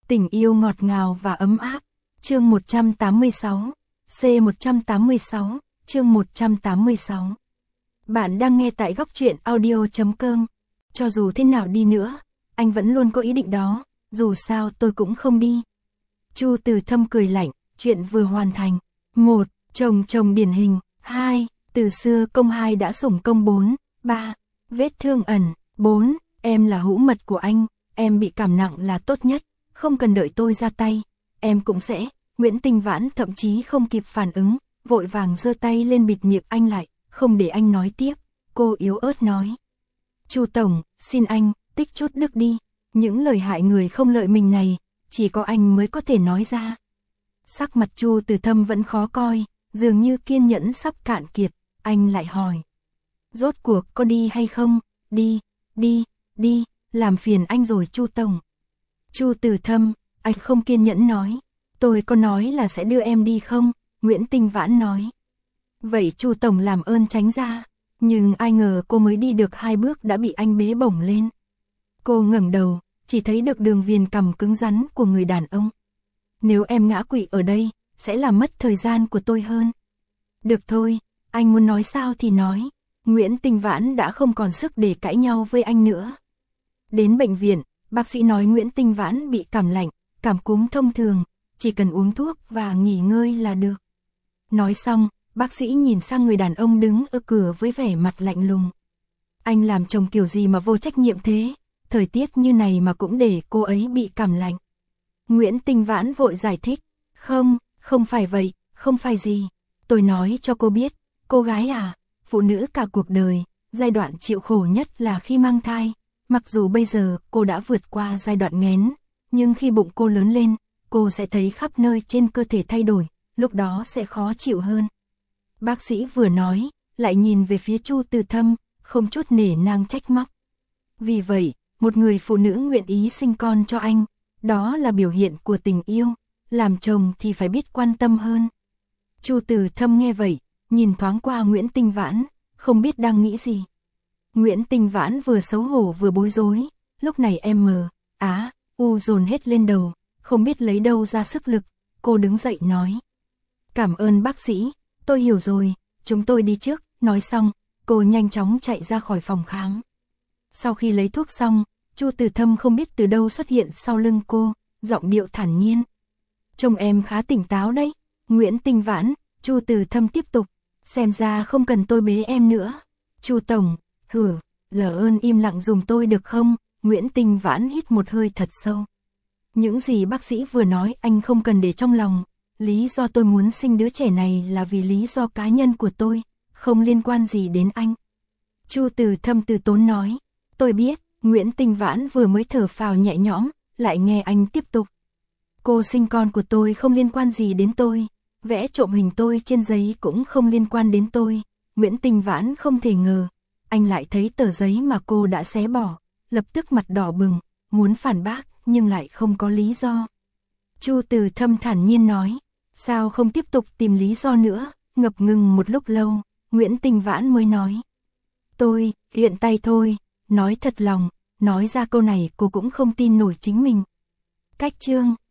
Tình yêu ngọt ngào và ấm áp. Chương 186. C186. Chương 186. Bạn đang nghe tại góc truyện audio.com. Cho dù thế nào đi nữa, anh vẫn luôn có ý định đó, dù sao tôi cũng không đi. Chu Từ Thâm cười lạnh, chuyện vừa hoàn thành. 1. Chồng điển hình. 2. Từ xưa công 2 đã sủng công 4. 3. Vết thương ẩn. 4. Em là hữu mật của anh, em bị cảm nặng là tốt nhất, không cần đợi tôi ra tay, em cũng sẽ. Nguyễn Tinh Vãn thậm chí không kịp phản ứng, vội vàng giơ tay lên bịt miệng anh lại, không để anh nói tiếp. Cô yếu ớt nói: Chu tổng, xin anh, tích chút đức đi. Những lời hại người không lợi mình này, chỉ có anh mới có thể nói ra. Sắc mặt Chu Từ Thâm vẫn khó coi, dường như kiên nhẫn sắp cạn kiệt. Anh lại hỏi: Rốt cuộc có đi hay không? Đi, làm phiền anh rồi Chu tổng. Chu Từ Thâm, anh không kiên nhẫn nói: Tôi có nói là sẽ đưa em đi không? Nguyễn Tinh Vãn nói: Vậy Chu tổng làm ơn tránh ra. Nhưng ai ngờ cô mới đi được 2 bước đã bị anh bế bổng lên. Cô ngẩng đầu, chỉ thấy được đường viền cằm cứng rắn của người đàn ông. Nếu em ngã quỵ ở đây, sẽ làm mất thời gian của tôi hơn. Được thôi, anh muốn nói sao thì nói. Nguyễn Tinh Vãn đã không còn sức để cãi nhau với anh nữa. Đến bệnh viện, bác sĩ nói Nguyễn Tinh Vãn bị cảm lạnh, cảm cúm thông thường, chỉ cần uống thuốc và nghỉ ngơi là được. Nói xong, bác sĩ nhìn sang người đàn ông đứng ở cửa với vẻ mặt lạnh lùng. Anh làm chồng kiểu gì mà vô trách nhiệm thế, thời tiết như này mà cũng để cô ấy bị cảm lạnh. Nguyễn Tinh Vãn vội giải thích: Không phải vậy, không phải gì. Tôi nói cho cô biết, cô gái à, phụ nữ cả cuộc đời, giai đoạn chịu khổ nhất là khi mang thai. Mặc dù bây giờ cô đã vượt qua giai đoạn nghén, nhưng khi bụng cô lớn lên, cô sẽ thấy khắp nơi trên cơ thể thay đổi, lúc đó sẽ khó chịu hơn. Bác sĩ vừa nói, lại nhìn về phía Chu Từ Thâm, không chút nể nang trách móc. Vì vậy, một người phụ nữ nguyện ý sinh con cho anh, đó là biểu hiện của tình yêu, làm chồng thì phải biết quan tâm hơn. Chu Từ Thâm nghe vậy, nhìn thoáng qua Nguyễn Tinh Vãn, không biết đang nghĩ gì. Nguyễn Tinh Vãn vừa xấu hổ vừa bối rối, lúc này dồn hết lên đầu, không biết lấy đâu ra sức lực. Cô đứng dậy nói: Cảm ơn bác sĩ, tôi hiểu rồi, chúng tôi đi trước. Nói xong, cô nhanh chóng chạy ra khỏi phòng khám. Sau khi lấy thuốc xong, Chu Từ Thâm không biết từ đâu xuất hiện sau lưng cô, giọng điệu thản nhiên: Trông em khá tỉnh táo đấy. Nguyễn Tinh Vãn. Chu Từ Thâm tiếp tục: Xem ra không cần tôi bế em nữa. Chu tổng, lờ ơn im lặng dùm tôi được không? Nguyễn Tinh Vãn hít một hơi thật sâu. Những gì bác sĩ vừa nói anh không cần để trong lòng. Lý do tôi muốn sinh đứa trẻ này là vì lý do cá nhân của tôi, không liên quan gì đến anh. Chu Từ Thâm từ tốn nói: Tôi biết. Nguyễn Tinh Vãn vừa mới thở phào nhẹ nhõm, lại nghe anh tiếp tục: Cô sinh con của tôi không liên quan gì đến tôi, vẽ trộm hình tôi trên giấy cũng không liên quan đến tôi. Nguyễn Tinh Vãn không thể ngờ, anh lại thấy tờ giấy mà cô đã xé bỏ, lập tức mặt đỏ bừng, muốn phản bác nhưng lại không có lý do. Chu Từ Thâm thản nhiên nói: Sao không tiếp tục tìm lý do nữa? Ngập ngừng một lúc lâu, Nguyễn Tinh Vãn mới nói: Tôi, hiện tay thôi. Nói thật lòng, nói ra câu này cô cũng không tin nổi chính mình. Cách chương